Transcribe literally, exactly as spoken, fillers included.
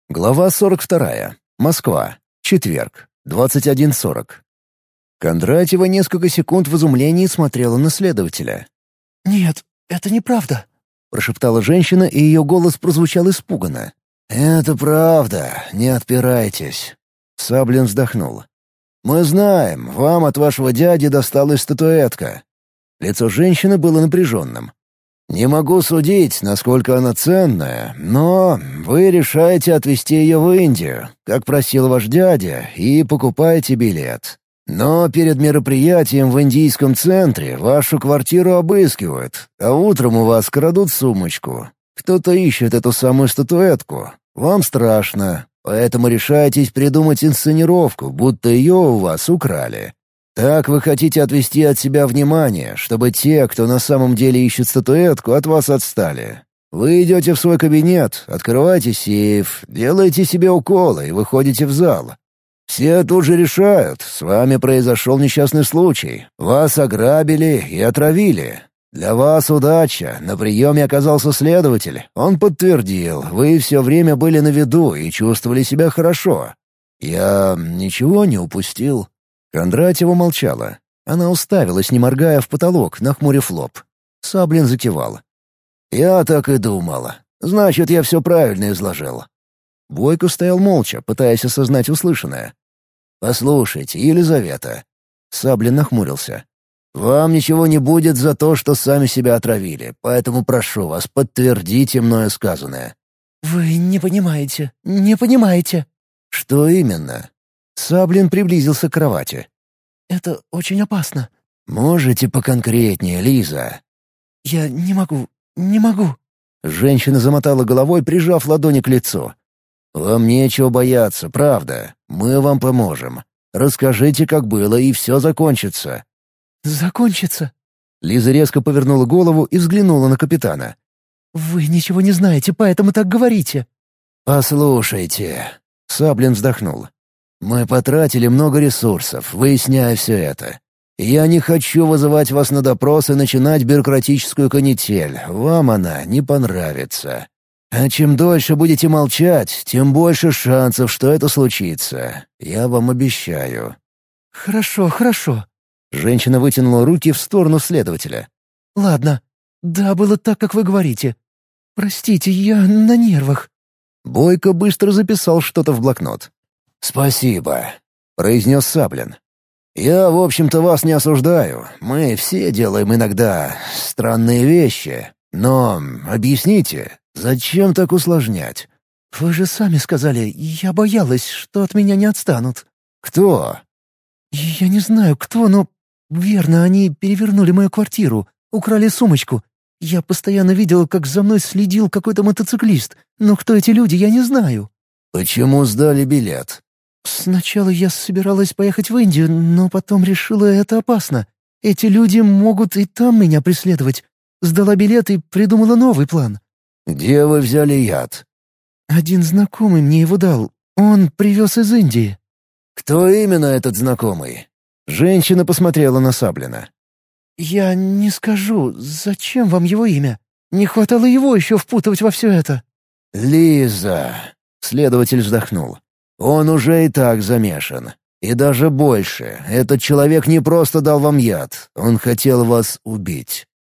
Глава сорок вторая. Москва. Четверг. двадцать один сорок. Кондратьева несколько секунд в изумлении смотрела на следователя. «Нет, это неправда», — прошептала женщина, и ее голос прозвучал испуганно. «Это правда, не отпирайтесь». Саблин вздохнул. «Мы знаем, вам от вашего дяди досталась статуэтка». Лицо женщины было напряженным. «Не могу судить, насколько она ценная, но вы решаете отвезти ее в Индию, как просил ваш дядя, и покупаете билет. Но перед мероприятием в индийском центре вашу квартиру обыскивают, а утром у вас крадут сумочку. Кто-то ищет эту самую статуэтку. Вам страшно, поэтому решаетесь придумать инсценировку, будто ее у вас украли. Так вы хотите отвести от себя внимание, чтобы те, кто на самом деле ищет статуэтку, от вас отстали. Вы идете в свой кабинет, открываете сейф, делаете себе уколы и выходите в зал. Все тут же решают, с вами произошел несчастный случай, вас ограбили и отравили. Для вас удача, на приеме оказался следователь, он подтвердил, вы все время были на виду и чувствовали себя хорошо. Я ничего не упустил». Кондратьева молчала. Она уставилась, не моргая, в потолок, нахмурив лоб. Саблин закивал. «Я так и думал. Значит, я все правильно изложил». Бойко стоял молча, пытаясь осознать услышанное. «Послушайте, Елизавета». Саблин нахмурился. «Вам ничего не будет за то, что сами себя отравили, поэтому прошу вас, подтвердите мною сказанное». «Вы не понимаете, не понимаете». «Что именно?» Саблин приблизился к кровати. «Это очень опасно». «Можете поконкретнее, Лиза?» «Я не могу, не могу». Женщина замотала головой, прижав ладони к лицу. «Вам нечего бояться, правда. Мы вам поможем. Расскажите, как было, и все закончится». «Закончится?» Лиза резко повернула голову и взглянула на капитана. «Вы ничего не знаете, поэтому так говорите». «Послушайте». Саблин вздохнул. «Мы потратили много ресурсов, выясняя все это. Я не хочу вызывать вас на допрос и начинать бюрократическую канитель. Вам она не понравится. А чем дольше будете молчать, тем больше шансов, что это случится. Я вам обещаю». «Хорошо, хорошо». Женщина вытянула руки в сторону следователя. «Ладно. Да, было так, как вы говорите. Простите, я на нервах». Бойко быстро записал что-то в блокнот. «Спасибо», — произнес Саблин. «Я, в общем-то, вас не осуждаю. Мы все делаем иногда странные вещи. Но объясните, зачем так усложнять?» «Вы же сами сказали, я боялась, что от меня не отстанут». «Кто?» «Я не знаю, кто, но... Верно, они перевернули мою квартиру, украли сумочку. Я постоянно видел, как за мной следил какой-то мотоциклист, но кто эти люди, я не знаю». «Почему сдали билет?» «Сначала я собиралась поехать в Индию, но потом решила, это опасно. Эти люди могут и там меня преследовать. Сдала билет и придумала новый план». «Где вы взяли яд?» «Один знакомый мне его дал. Он привез из Индии». «Кто именно этот знакомый?» Женщина посмотрела на Саблина. «Я не скажу. Зачем вам его имя? Не хватало его еще впутывать во все это». «Лиза!» — следователь вздохнул. «Он уже и так замешан. И даже больше. Этот человек не просто дал вам яд. Он хотел вас убить».